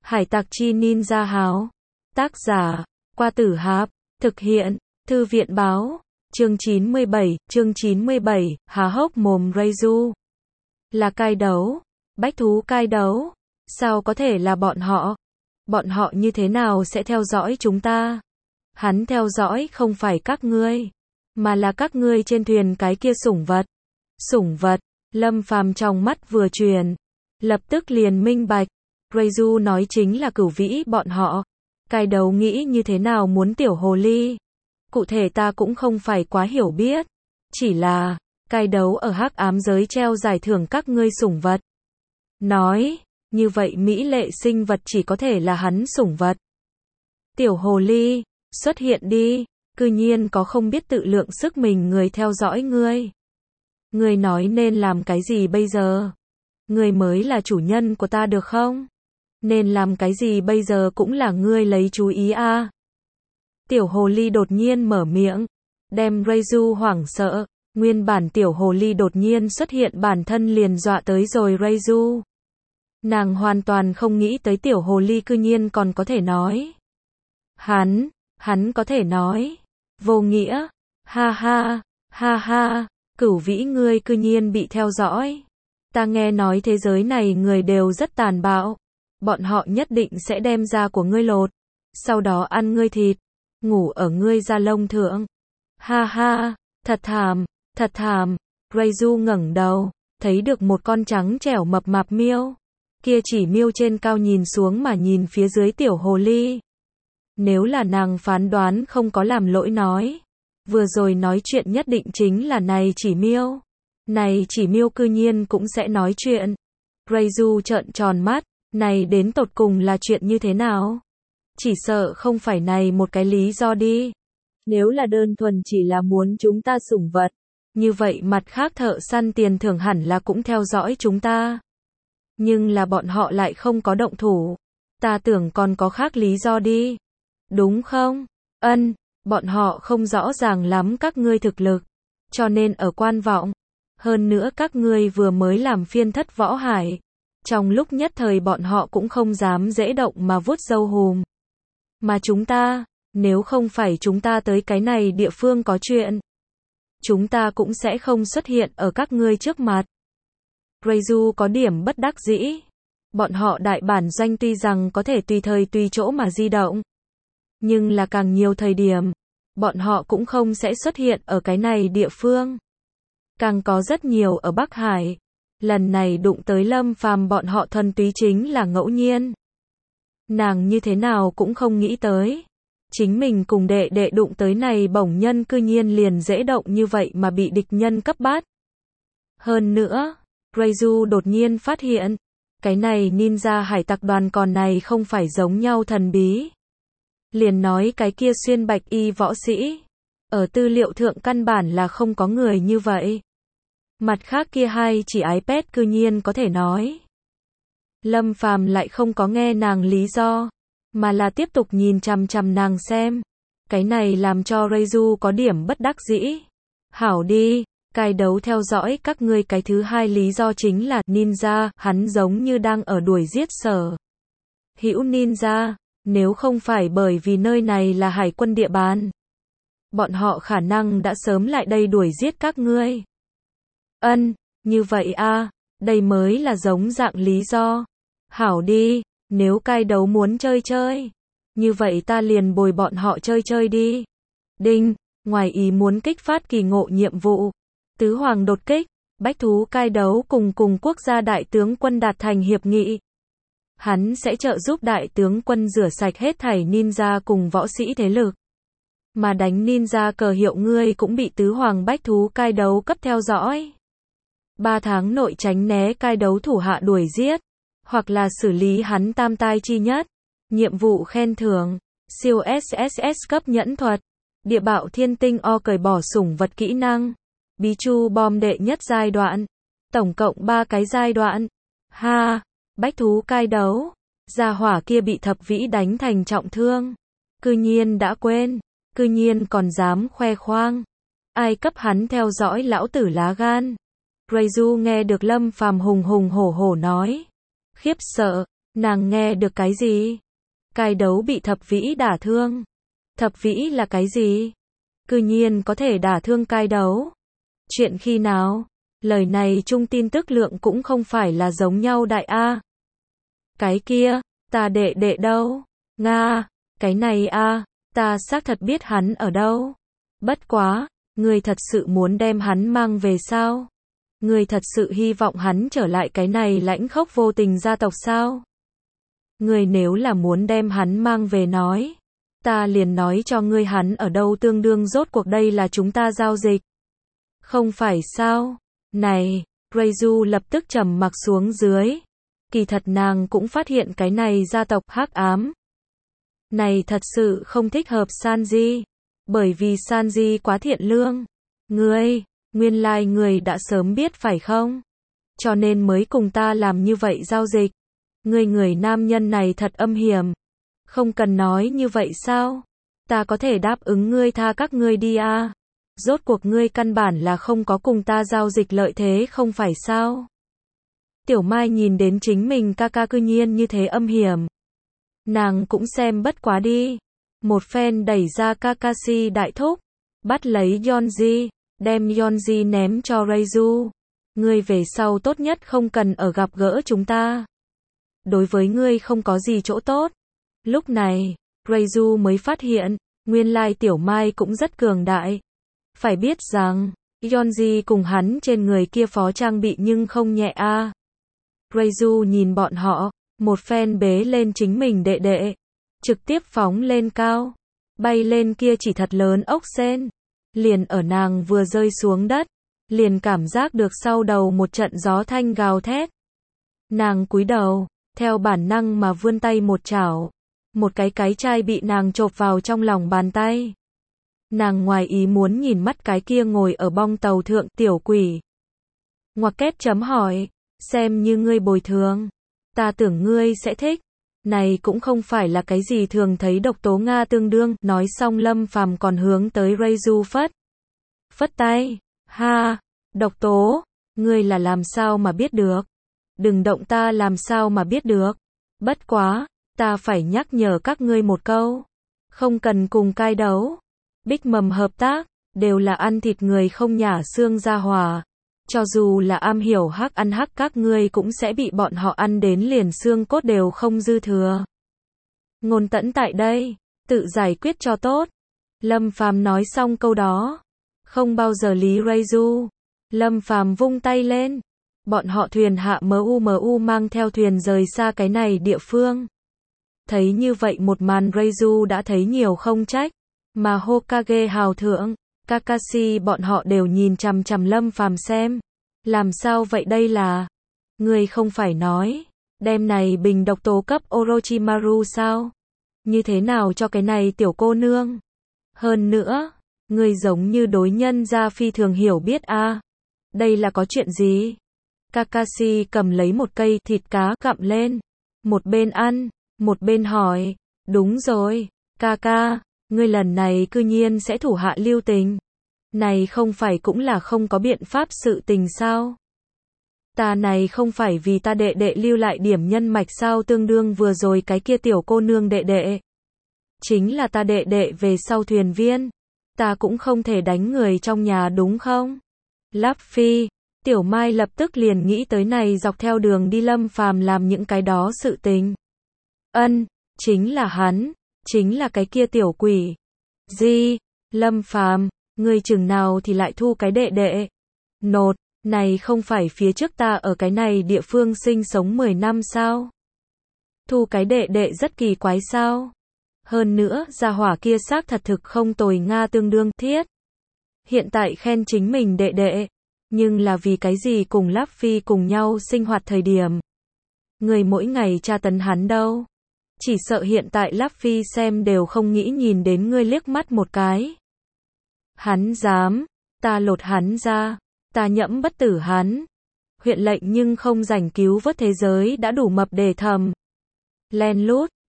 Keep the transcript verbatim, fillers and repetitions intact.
Hải tặc chi ninja háo. Tác giả, Qua Tử Hạp. Thực hiện, Thư viện báo. Chương chín mươi bảy, chương chín mươi bảy, há hốc mồm Reizu. Là cai đấu. Bách thú cai đấu. Sao có thể là bọn họ? Bọn họ như thế nào sẽ theo dõi chúng ta? Hắn theo dõi không phải các ngươi, mà là các ngươi trên thuyền cái kia sủng vật. Sủng vật, Lâm Phàm trong mắt vừa truyền, lập tức liền minh bạch. Reizu nói chính là Cửu Vĩ bọn họ. Cai đấu nghĩ như thế nào muốn tiểu hồ ly? Cụ thể ta cũng không phải quá hiểu biết. Chỉ là, cai đấu ở hắc ám giới treo giải thưởng các ngươi sủng vật. Nói, như vậy mỹ lệ sinh vật chỉ có thể là hắn sủng vật. Tiểu hồ ly, xuất hiện đi, cư nhiên có không biết tự lượng sức mình người theo dõi ngươi. Ngươi nói nên làm cái gì bây giờ? Ngươi mới là chủ nhân của ta được không? Nên làm cái gì bây giờ cũng là ngươi lấy chú ý a. À. Tiểu hồ ly đột nhiên mở miệng, đem Reizu hoảng sợ. Nguyên bản tiểu hồ ly đột nhiên xuất hiện bản thân liền dọa tới rồi Reizu. Nàng hoàn toàn không nghĩ tới tiểu hồ ly cư nhiên còn có thể nói. Hắn, hắn có thể nói. Vô nghĩa. Ha ha, ha ha, Cửu Vĩ ngươi cư nhiên bị theo dõi. Ta nghe nói thế giới này người đều rất tàn bạo. Bọn họ nhất định sẽ đem da của ngươi lột. Sau đó ăn ngươi thịt. Ngủ ở ngươi da lông thượng. Ha ha, thật thảm, thật thảm. Reizu ngẩng đầu, thấy được một con trắng trẻo mập mạp miêu. Kia chỉ miêu trên cao nhìn xuống mà nhìn phía dưới tiểu hồ ly. Nếu là nàng phán đoán không có làm lỗi nói. Vừa rồi nói chuyện nhất định chính là này chỉ miêu. Này chỉ miêu cư nhiên cũng sẽ nói chuyện. Reizu trợn tròn mắt, này đến tột cùng là chuyện như thế nào? Chỉ sợ không phải này một cái lý do đi. Nếu là đơn thuần chỉ là muốn chúng ta sủng vật, như vậy mặt khác thợ săn tiền thưởng hẳn là cũng theo dõi chúng ta. Nhưng là bọn họ lại không có động thủ. Ta tưởng còn có khác lý do đi. Đúng không? Ân, bọn họ không rõ ràng lắm các ngươi thực lực. Cho nên ở quan vọng. Hơn nữa các ngươi vừa mới làm phiên thất võ hải. Trong lúc nhất thời bọn họ cũng không dám dễ động mà vuốt râu hùm. Mà chúng ta, nếu không phải chúng ta tới cái này địa phương có chuyện, chúng ta cũng sẽ không xuất hiện ở các ngươi trước mặt. Reizu có điểm bất đắc dĩ. Bọn họ đại bản doanh tuy rằng có thể tùy thời tùy chỗ mà di động. Nhưng là càng nhiều thời điểm, bọn họ cũng không sẽ xuất hiện ở cái này địa phương. Càng có rất nhiều ở Bắc Hải. Lần này đụng tới Lâm Phàm bọn họ thuần túy chính là ngẫu nhiên. Nàng như thế nào cũng không nghĩ tới. Chính mình cùng đệ đệ đụng tới này bổng nhân cư nhiên liền dễ động như vậy mà bị địch nhân cấp bắt. Hơn nữa, Reizu đột nhiên phát hiện, cái này ninja hải tặc đoàn còn này không phải giống nhau thần bí. Liền nói cái kia xuyên bạch y võ sĩ. Ở tư liệu thượng căn bản là không có người như vậy. Mặt khác kia hai chỉ iPad cư nhiên có thể nói. Lâm Phàm lại không có nghe nàng lý do, mà là tiếp tục nhìn chằm chằm nàng xem. Cái này làm cho Reizu có điểm bất đắc dĩ. Hảo đi, cai đấu theo dõi các ngươi cái thứ hai lý do chính là ninja, hắn giống như đang ở đuổi giết Sở Hữu ninja, nếu không phải bởi vì nơi này là hải quân địa bàn. Bọn họ khả năng đã sớm lại đây đuổi giết các ngươi. Ân, như vậy a, đây mới là giống dạng lý do. Hảo đi, nếu cai đấu muốn chơi chơi, như vậy ta liền bồi bọn họ chơi chơi đi. Đinh, ngoài ý muốn kích phát kỳ ngộ nhiệm vụ. Tứ hoàng đột kích, bách thú cai đấu cùng cùng quốc gia đại tướng quân đạt thành hiệp nghị. Hắn sẽ trợ giúp đại tướng quân rửa sạch hết thảy ninja cùng võ sĩ thế lực. Mà đánh ninja cờ hiệu ngươi cũng bị tứ hoàng bách thú cai đấu cấp theo dõi. Ba tháng nội tránh né cai đấu thủ hạ đuổi giết, hoặc là xử lý hắn tam tai chi nhất. Nhiệm vụ khen thưởng, siêu ét ét ét cấp nhẫn thuật, địa bạo thiên tinh o cởi bỏ sủng vật kỹ năng, bí chu bom đệ nhất giai đoạn, tổng cộng ba cái giai đoạn. Ha, bách thú cai đấu, gia hỏa kia bị thập vĩ đánh thành trọng thương. Cư nhiên đã quên, cư nhiên còn dám khoe khoang. Ai cấp hắn theo dõi lão tử lá gan? Reizu nghe được Lâm Phàm hùng hùng hổ hổ nói. Khiếp sợ, Nàng nghe được cái gì? Cai đấu bị thập vĩ đả thương. Thập vĩ là cái gì? Cư nhiên có thể đả thương cai đấu. Chuyện khi nào? Lời này chung tin tức lượng cũng không phải là giống nhau đại a. Cái kia, ta đệ đệ đâu? Nga, cái này a, ta xác thật biết hắn ở đâu. Bất quá, ngươi thật sự muốn đem hắn mang về sao? Ngươi thật sự hy vọng hắn trở lại cái này lãnh khốc vô tình gia tộc sao? Ngươi nếu là muốn đem hắn mang về nói, ta liền nói cho ngươi hắn ở đâu tương đương rốt cuộc đây là chúng ta giao dịch. Không phải sao? Này, Reizu lập tức trầm mặc xuống dưới. Kỳ thật nàng cũng phát hiện cái này gia tộc hắc ám. Này thật sự không thích hợp Sanji. Bởi vì Sanji quá thiện lương. Ngươi, nguyên lai like ngươi đã sớm biết phải không? Cho nên mới cùng ta làm như vậy giao dịch. Ngươi người nam nhân này thật âm hiểm. Không cần nói như vậy sao? Ta có thể đáp ứng ngươi tha các ngươi đi a. Rốt cuộc ngươi căn bản là không có cùng ta giao dịch lợi thế không phải sao? Tiểu Mai nhìn đến chính mình ca ca cư nhiên như thế âm hiểm. Nàng cũng xem bất quá đi. Một phen đẩy ra Kakashi đại thúc. Bắt lấy Yonji. Đem Yonji ném cho Reizu. Ngươi về sau tốt nhất không cần ở gặp gỡ chúng ta. Đối với ngươi không có gì chỗ tốt. Lúc này, Reizu mới phát hiện, nguyên lai Tiểu Mai cũng rất cường đại. Phải biết rằng, Yonji cùng hắn trên người kia phó trang bị nhưng không nhẹ a. À. Reizu nhìn bọn họ, một phen bế lên chính mình đệ đệ, trực tiếp phóng lên cao, bay lên kia chỉ thật lớn ốc sên. Liền ở nàng vừa rơi xuống đất, liền cảm giác được sau đầu một trận gió thanh gào thét. Nàng cúi đầu, theo bản năng mà vươn tay một chảo, một cái cái chai bị nàng chộp vào trong lòng bàn tay. Nàng ngoài ý muốn nhìn mắt cái kia ngồi ở bong tàu thượng tiểu quỷ. Ngoặc kép chấm hỏi, xem như ngươi bồi thường, ta tưởng ngươi sẽ thích. Này cũng không phải là cái gì thường thấy độc tố Nga tương đương, nói xong Lâm Phàm còn hướng tới Reizu phất. Phất tay, ha, độc tố, ngươi là làm sao mà biết được? Đừng động ta làm sao mà biết được? Bất quá, ta phải nhắc nhở các ngươi một câu. Không cần cùng cai đấu. Bích mầm hợp tác, đều là ăn thịt người không nhả xương ra hòa. Cho dù là am hiểu hắc ăn hắc các ngươi cũng sẽ bị bọn họ ăn đến liền xương cốt đều không dư thừa. Ngôn Tẫn tại đây, tự giải quyết cho tốt. Lâm Phàm nói xong câu đó, không bao giờ lý Reizu. Lâm Phàm vung tay lên, bọn họ thuyền hạ mu mu mang theo thuyền rời xa cái này địa phương. Thấy như vậy một màn Reizu đã thấy nhiều không trách, mà Hokage hào thượng, Kakashi bọn họ đều nhìn chằm chằm Lâm Phàm xem. Làm sao vậy đây là? Ngươi không phải nói, đem này bình độc tố cấp Orochimaru sao? Như thế nào cho cái này tiểu cô nương? Hơn nữa, ngươi giống như đối nhân gia phi thường hiểu biết a. À. Đây là có chuyện gì? Kakashi cầm lấy một cây thịt cá gặm lên, một bên ăn, một bên hỏi, đúng rồi, Kaka, ngươi lần này cư nhiên sẽ thủ hạ lưu tình. Này không phải cũng là không có biện pháp sự tình sao? Ta này không phải vì ta đệ đệ lưu lại điểm nhân mạch sao tương đương vừa rồi cái kia tiểu cô nương đệ đệ. Chính là ta đệ đệ về sau thuyền viên. Ta cũng không thể đánh người trong nhà đúng không? Luffy, Tiểu Mai lập tức liền nghĩ tới này dọc theo đường đi Lâm Phàm làm những cái đó sự tình. Ân, chính là hắn, chính là cái kia tiểu quỷ. Gì? Lâm Phàm, ngươi chừng nào thì lại thu cái đệ đệ? Nột, này không phải phía trước ta ở cái này địa phương sinh sống mười năm sao? Thu cái đệ đệ rất kỳ quái sao? Hơn nữa, gia hỏa kia xác thật thực không tồi Nga tương đương thiết. Hiện tại khen chính mình đệ đệ, nhưng là vì cái gì cùng Luffy cùng nhau sinh hoạt thời điểm. Người mỗi ngày tra tấn hắn đâu. Chỉ sợ hiện tại Luffy xem đều không nghĩ nhìn đến ngươi liếc mắt một cái. Hắn dám, ta lột hắn ra, ta nhẫm bất tử hắn. Huyện lệnh nhưng không rảnh cứu vớt thế giới đã đủ mập để thầm. Len lút,